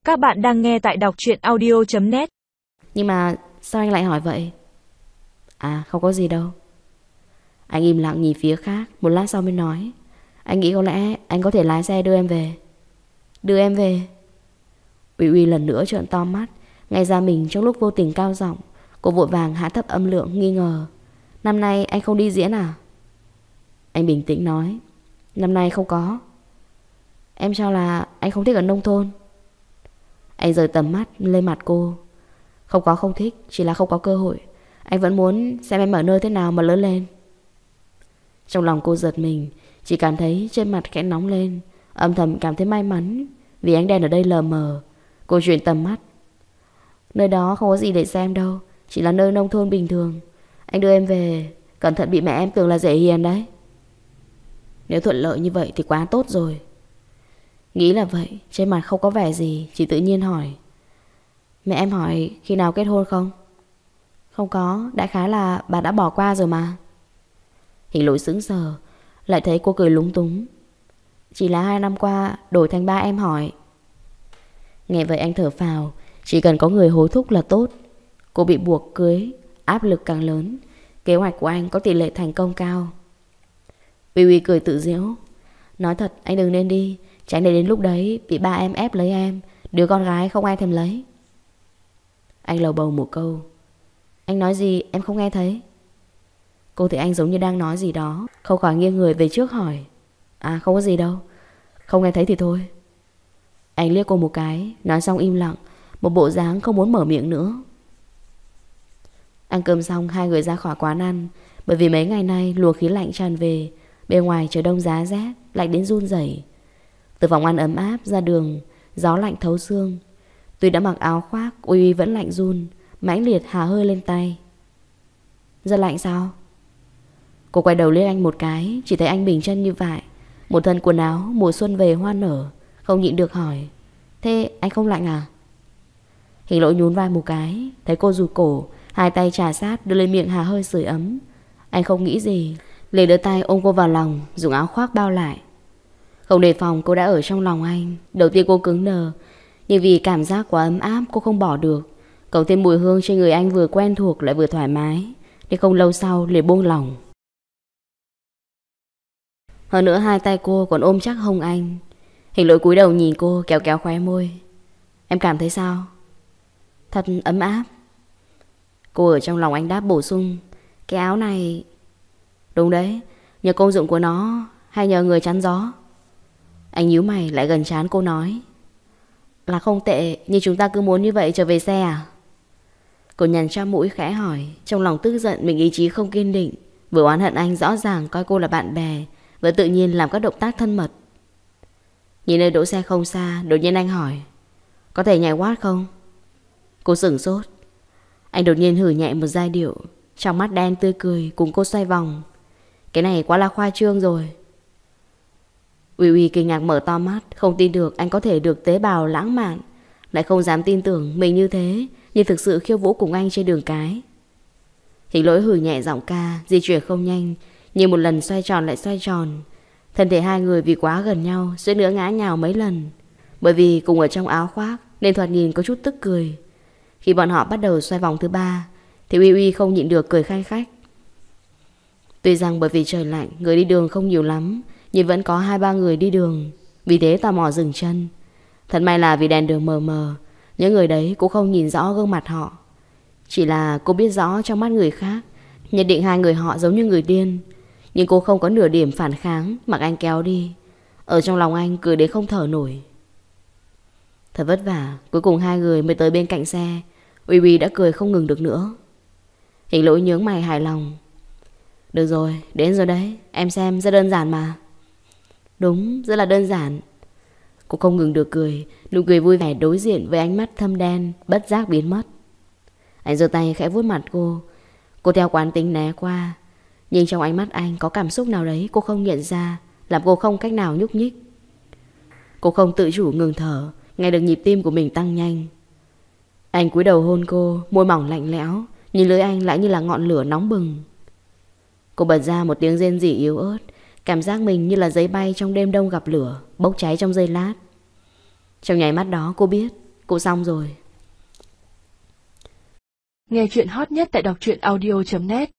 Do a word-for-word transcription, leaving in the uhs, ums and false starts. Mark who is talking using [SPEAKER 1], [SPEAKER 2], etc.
[SPEAKER 1] Các bạn đang nghe tại đọc truyện audio chấm net.
[SPEAKER 2] Nhưng mà sao anh lại hỏi vậy? À không có gì đâu. Anh im lặng nhìn phía khác. Một lát sau mới nói, anh nghĩ có lẽ anh có thể lái xe đưa em về. Đưa em về? Uy Uy lần nữa trợn to mắt. Ngay ra mình trong lúc vô tình cao giọng. Cô vội vàng hạ thấp âm lượng nghi ngờ. Năm nay anh không đi diễn à? Anh bình tĩnh nói, năm nay không có. Em cho là anh không thích ở nông thôn. Anh rời tầm mắt lên mặt cô. Không có không thích, chỉ là không có cơ hội. Anh vẫn muốn xem em ở nơi thế nào mà lớn lên. Trong lòng cô giật mình, chỉ cảm thấy trên mặt khẽ nóng lên. Âm thầm cảm thấy may mắn vì ánh đèn ở đây lờ mờ. Cô chuyển tầm mắt. Nơi đó không có gì để xem đâu, chỉ là nơi nông thôn bình thường. Anh đưa em về, cẩn thận bị mẹ em tưởng là dễ hiền đấy. Nếu thuận lợi như vậy thì quá tốt rồi. Nghĩ là vậy, trên mặt không có vẻ gì, chỉ tự nhiên hỏi, mẹ em hỏi khi nào kết hôn không? Không có, đại khái là bà đã bỏ qua rồi mà. Hình Lỗi sững sờ, lại thấy cô cười lúng túng. Chỉ là hai năm qua đổi thành ba em hỏi. Nghe vậy anh thở phào. Chỉ cần có người hối thúc là tốt. Cô bị buộc cưới, áp lực càng lớn. Kế hoạch của anh có tỷ lệ thành công cao. Uy Uy cười tự giễu. Nói thật anh đừng nên đi, tránh để đến lúc đấy bị ba em ép lấy em. Đứa con gái không ai thèm lấy. Anh lầu bầu một câu. Anh nói gì em không nghe thấy. Cô thấy anh giống như đang nói gì đó, không khỏi nghiêng người về trước hỏi. À không có gì đâu, không nghe thấy thì thôi. Anh liếc cô một cái, nói xong im lặng, một bộ dáng không muốn mở miệng nữa. Ăn cơm xong hai người ra khỏi quán ăn. Bởi vì mấy ngày nay luồng khí lạnh tràn về. Bên ngoài trời đông giá rét, lạnh đến run rẩy. Từ phòng ăn ấm áp ra đường, gió lạnh thấu xương. Tuy đã mặc áo khoác, Uy Uy vẫn lạnh run, mãnh liệt hà hơi lên tay. Rất lạnh sao? Cô quay đầu liếc anh một cái, chỉ thấy anh bình chân như vậy, một thân quần áo mùa xuân về hoa nở. Không nhịn được hỏi, thế anh không lạnh à? Hình Lỗi nhún vai một cái, thấy cô rụt cổ, hai tay trà sát đưa lên miệng hà hơi sưởi ấm. Anh không nghĩ gì, liền đưa tay ôm cô vào lòng, dùng áo khoác bao lại. Không đề phòng cô đã ở trong lòng anh. Đầu tiên cô cứng đờ, nhưng vì cảm giác quá ấm áp cô không bỏ được. Cộng thêm mùi hương trên người anh vừa quen thuộc lại vừa thoải mái, nên không lâu sau liền buông lòng. Hơn nữa hai tay cô còn ôm chắc hông anh. Hình Lỗi cúi đầu nhìn cô, kéo kéo khóe môi. Em cảm thấy sao? Thật ấm áp. Cô ở trong lòng anh đáp bổ sung, cái áo này... Đúng đấy, nhờ công dụng của nó hay nhờ người chắn gió? Anh nhíu mày lại gần trán cô nói, là không tệ, nhưng chúng ta cứ muốn như vậy trở về xe à? Cô nhằn tra mũi khẽ hỏi, trong lòng tức giận mình ý chí không kiên định. Vừa oán hận anh rõ ràng coi cô là bạn bè, vừa tự nhiên làm các động tác thân mật. Nhìn nơi đỗ xe không xa, đột nhiên anh hỏi, có thể nhảy watt không? Cô sửng sốt. Anh đột nhiên hử nhẹ một giai điệu, trong mắt đen tươi cười cùng cô xoay vòng. Cái này quá là khoa trương rồi. Uy Uy kinh ngạc mở to mắt, không tin được anh có thể được tế bào lãng mạn, lại không dám tin tưởng mình như thế, nhưng thực sự khiêu vũ cùng anh trên đường cái. Hình Lỗi hử nhẹ giọng ca, di chuyển không nhanh, nhưng một lần xoay tròn lại xoay tròn. Thân thể hai người vì quá gần nhau, suýt nữa ngã nhào mấy lần. Bởi vì cùng ở trong áo khoác nên thoạt nhìn có chút tức cười. Khi bọn họ bắt đầu xoay vòng thứ ba thì Uy Uy không nhịn được cười khanh khách. Tuy rằng bởi vì trời lạnh, người đi đường không nhiều lắm, nhưng vẫn có hai ba người đi đường, vì thế tò mò dừng chân. Thật may là vì đèn đường mờ mờ, những người đấy cũng không nhìn rõ gương mặt họ. Chỉ là cô biết rõ trong mắt người khác nhận định hai người họ giống như người điên. Nhưng cô không có nửa điểm phản kháng, mặc anh kéo đi. Ở trong lòng anh cười đến không thở nổi. Thật vất vả, cuối cùng hai người mới tới bên cạnh xe. Uy Uy đã cười không ngừng được nữa. Hình Lỗi nhướng mày hài lòng. Được rồi, đến rồi đấy, em xem rất đơn giản mà. Đúng, rất là đơn giản. Cô không ngừng được cười, nụ cười vui vẻ đối diện với ánh mắt thâm đen bất giác biến mất. Anh giơ tay khẽ vuốt mặt cô. Cô theo quán tính né qua, nhưng trong ánh mắt anh có cảm xúc nào đấy cô không nhận ra, làm cô không cách nào nhúc nhích. Cô không tự chủ ngừng thở, nghe được nhịp tim của mình tăng nhanh. Anh cúi đầu hôn cô, môi mỏng lạnh lẽo, nhìn lưỡi anh lại như là ngọn lửa nóng bừng. Cô bật ra một tiếng rên rỉ yếu ớt, cảm giác mình như là giấy bay trong đêm đông gặp lửa, bốc cháy trong giây lát. Trong nháy mắt đó cô biết Cô xong rồi.
[SPEAKER 1] Nghe chuyện hot nhất tại đọc truyện audio chấm net.